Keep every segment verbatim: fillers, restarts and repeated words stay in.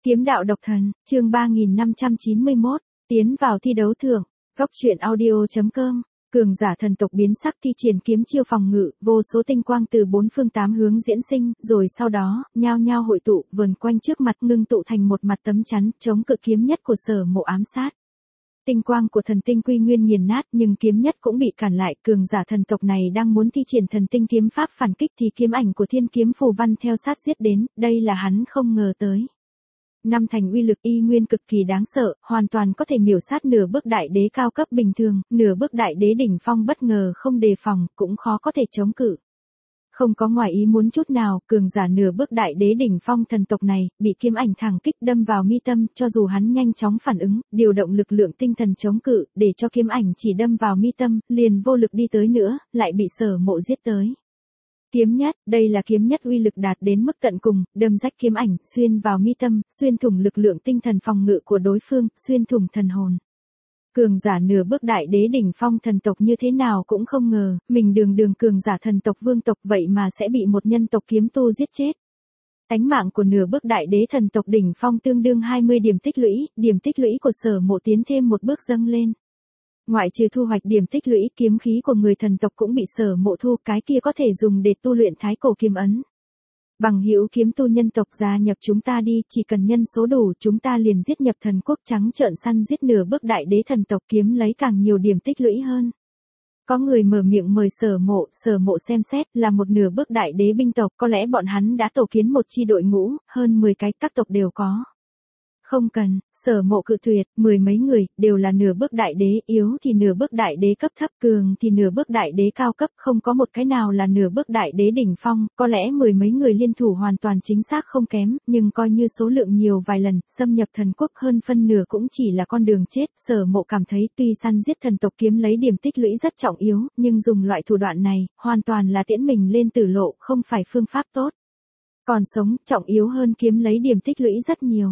Kiếm đạo độc thần, chương ba nghìn năm trăm chín mươi mốt, tiến vào thi đấu thưởng, góc truyện audio chấm com, cường giả thần tộc biến sắc thi triển kiếm chiêu phòng ngự, vô số tinh quang từ bốn phương tám hướng diễn sinh, rồi sau đó, nhao nhao hội tụ, vờn quanh trước mặt ngưng tụ thành một mặt tấm chắn, chống cự kiếm nhất của Sở Mộ ám sát. Tinh quang của thần tinh quy nguyên nghiền nát nhưng kiếm nhất cũng bị cản lại, cường giả thần tộc này đang muốn thi triển thần tinh kiếm pháp phản kích thì kiếm ảnh của thiên kiếm phù văn theo sát giết đến, đây là hắn không ngờ tới. Năm thành uy lực y nguyên cực kỳ đáng sợ, hoàn toàn có thể miểu sát nửa bước đại đế cao cấp bình thường, nửa bước đại đế đỉnh phong bất ngờ không đề phòng, cũng khó có thể chống cự. Không có ngoài ý muốn chút nào, cường giả nửa bước đại đế đỉnh phong thần tộc này, bị kiếm ảnh thẳng kích đâm vào mi tâm, cho dù hắn nhanh chóng phản ứng, điều động lực lượng tinh thần chống cự, để cho kiếm ảnh chỉ đâm vào mi tâm, liền vô lực đi tới nữa, lại bị Sở Mộ giết tới. Kiếm nhất, đây là kiếm nhất uy lực đạt đến mức tận cùng, đâm rách kiếm ảnh, xuyên vào mi tâm, xuyên thủng lực lượng tinh thần phòng ngự của đối phương, xuyên thủng thần hồn. Cường giả nửa bước đại đế đỉnh phong thần tộc như thế nào cũng không ngờ, mình đường đường cường giả thần tộc vương tộc vậy mà sẽ bị một nhân tộc kiếm tu giết chết. Tánh mạng của nửa bước đại đế thần tộc đỉnh phong tương đương hai mươi điểm tích lũy, điểm tích lũy của Sở Mộ tiến thêm một bước dâng lên. Ngoại trừ thu hoạch điểm tích lũy, kiếm khí của người thần tộc cũng bị Sở Mộ thu, cái kia có thể dùng để tu luyện thái cổ kiếm ấn. Bằng hữu kiếm tu nhân tộc gia nhập chúng ta đi, chỉ cần nhân số đủ chúng ta liền giết nhập thần quốc trắng trợn săn giết nửa bước đại đế thần tộc kiếm lấy càng nhiều điểm tích lũy hơn. Có người mở miệng mời Sở Mộ, Sở Mộ xem xét là một nửa bước đại đế binh tộc, có lẽ bọn hắn đã tổ kiến một chi đội ngũ, hơn mười cái các tộc đều có. Không cần, Sở Mộ cự tuyệt, mười mấy người, đều là nửa bước đại đế, yếu thì nửa bước đại đế cấp thấp, cường thì nửa bước đại đế cao cấp, không có một cái nào là nửa bước đại đế đỉnh phong, có lẽ mười mấy người liên thủ hoàn toàn chính xác không kém, nhưng coi như số lượng nhiều vài lần, xâm nhập thần quốc hơn phân nửa cũng chỉ là con đường chết, Sở Mộ cảm thấy tuy săn giết thần tộc kiếm lấy điểm tích lũy rất trọng yếu, nhưng dùng loại thủ đoạn này, hoàn toàn là tiễn mình lên tử lộ, không phải phương pháp tốt. Còn sống, trọng yếu hơn kiếm lấy điểm tích lũy rất nhiều.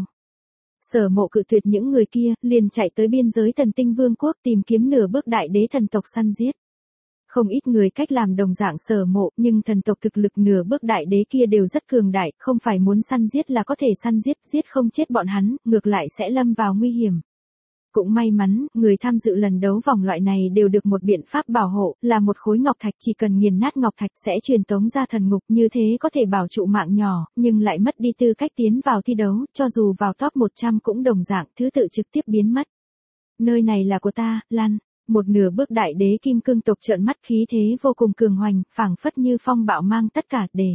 Sở Mộ cự tuyệt những người kia, liền chạy tới biên giới Thần Tinh Vương quốc tìm kiếm nửa bước đại đế thần tộc săn giết. Không ít người cách làm đồng dạng Sở Mộ, nhưng thần tộc thực lực nửa bước đại đế kia đều rất cường đại, không phải muốn săn giết là có thể săn giết, giết không chết bọn hắn, ngược lại sẽ lâm vào nguy hiểm. Cũng may mắn, người tham dự lần đấu vòng loại này đều được một biện pháp bảo hộ, là một khối ngọc thạch, chỉ cần nghiền nát ngọc thạch sẽ truyền tống ra thần ngục, như thế có thể bảo trụ mạng nhỏ, nhưng lại mất đi tư cách tiến vào thi đấu, cho dù vào top một trăm cũng đồng dạng, thứ tự trực tiếp biến mất. Nơi này là của ta, Lan. Một nửa bước đại đế kim cương tộc trợn mắt khí thế vô cùng cường hoành, phảng phất như phong bạo mang tất cả để.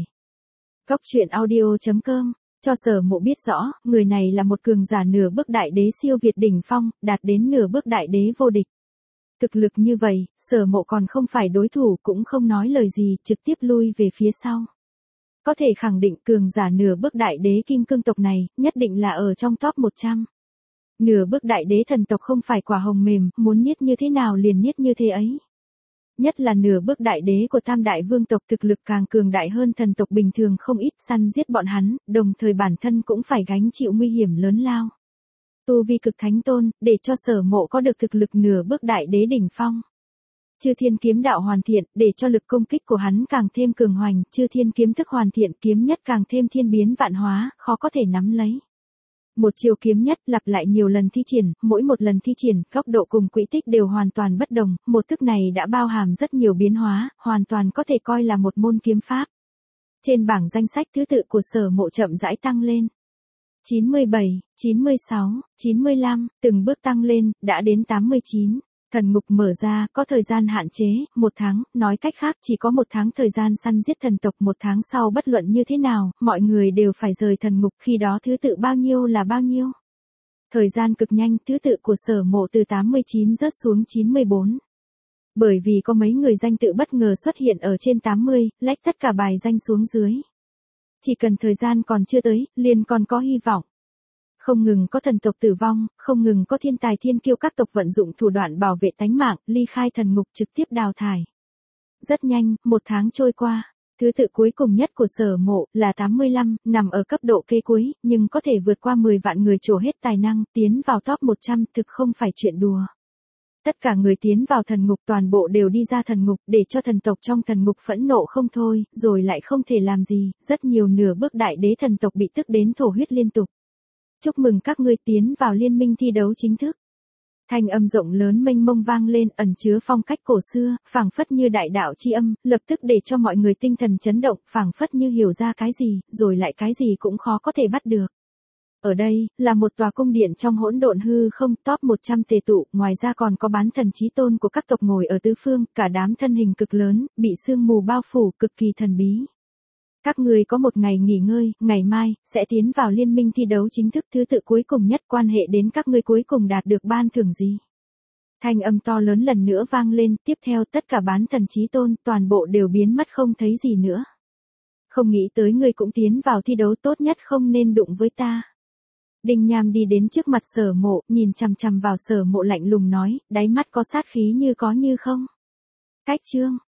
Góc truyện audio chấm com cho Sở Mộ biết rõ, người này là một cường giả nửa bước đại đế siêu việt đỉnh phong, đạt đến nửa bước đại đế vô địch. Thực lực như vậy, Sở Mộ còn không phải đối thủ cũng không nói lời gì, trực tiếp lui về phía sau. Có thể khẳng định cường giả nửa bước đại đế kim cương tộc này, nhất định là ở trong top một trăm. Nửa bước đại đế thần tộc không phải quả hồng mềm, muốn niết như thế nào liền niết như thế ấy. Nhất là nửa bước đại đế của tam đại vương tộc thực lực càng cường đại hơn thần tộc bình thường không ít, săn giết bọn hắn, đồng thời bản thân cũng phải gánh chịu nguy hiểm lớn lao. Tu vi cực thánh tôn, để cho Sở Mộ có được thực lực nửa bước đại đế đỉnh phong. Chư thiên kiếm đạo hoàn thiện, để cho lực công kích của hắn càng thêm cường hoành, chư thiên kiếm thức hoàn thiện, kiếm nhất càng thêm thiên biến vạn hóa, khó có thể nắm lấy. Một chiều kiếm nhất lặp lại nhiều lần thi triển, mỗi một lần thi triển, góc độ cùng quỹ tích đều hoàn toàn bất đồng, một thức này đã bao hàm rất nhiều biến hóa, hoàn toàn có thể coi là một môn kiếm pháp. Trên bảng danh sách thứ tự của Sở Mộ chậm rãi tăng lên. chín mươi bảy, chín mươi sáu, chín mươi lăm, từng bước tăng lên, đã đến tám mươi chín. Thần ngục mở ra, có thời gian hạn chế, một tháng, nói cách khác chỉ có một tháng thời gian săn giết thần tộc, một tháng sau bất luận như thế nào, mọi người đều phải rời thần ngục, khi đó thứ tự bao nhiêu là bao nhiêu. Thời gian cực nhanh, thứ tự của Sở Mộ từ tám mươi chín rớt xuống chín mươi bốn. Bởi vì có mấy người danh tự bất ngờ xuất hiện ở trên tám mươi, lách tất cả bài danh xuống dưới. Chỉ cần thời gian còn chưa tới, liền còn có hy vọng. Không ngừng có thần tộc tử vong, không ngừng có thiên tài thiên kiêu các tộc vận dụng thủ đoạn bảo vệ tánh mạng, ly khai thần ngục trực tiếp đào thải. Rất nhanh, một tháng trôi qua, thứ tự cuối cùng nhất của Sở Mộ là tám mươi lăm, nằm ở cấp độ kê cuối, nhưng có thể vượt qua mười vạn người trổ hết tài năng, tiến vào top một trăm thực không phải chuyện đùa. Tất cả người tiến vào thần ngục toàn bộ đều đi ra thần ngục để cho thần tộc trong thần ngục phẫn nộ không thôi, rồi lại không thể làm gì, rất nhiều nửa bước đại đế thần tộc bị tức đến thổ huyết liên tục. Chúc mừng các ngươi tiến vào liên minh thi đấu chính thức. Thanh âm rộng lớn mênh mông vang lên, ẩn chứa phong cách cổ xưa, phảng phất như đại đạo chi âm, lập tức để cho mọi người tinh thần chấn động, phảng phất như hiểu ra cái gì, rồi lại cái gì cũng khó có thể bắt được. Ở đây, là một tòa cung điện trong hỗn độn hư không, top một trăm tề tụ, ngoài ra còn có bán thần chí tôn của các tộc ngồi ở tứ phương, cả đám thân hình cực lớn, bị sương mù bao phủ, cực kỳ thần bí. Các người có một ngày nghỉ ngơi, ngày mai, sẽ tiến vào liên minh thi đấu chính thức, thứ tự cuối cùng nhất quan hệ đến các ngươi cuối cùng đạt được ban thưởng gì. Thanh âm to lớn lần nữa vang lên, tiếp theo tất cả bán thần chí tôn, toàn bộ đều biến mất không thấy gì nữa. Không nghĩ tới ngươi cũng tiến vào thi đấu, tốt nhất không nên đụng với ta. Đinh Nham đi đến trước mặt Sở Mộ, nhìn chằm chằm vào Sở Mộ lạnh lùng nói, đáy mắt có sát khí như có như không. Cách chương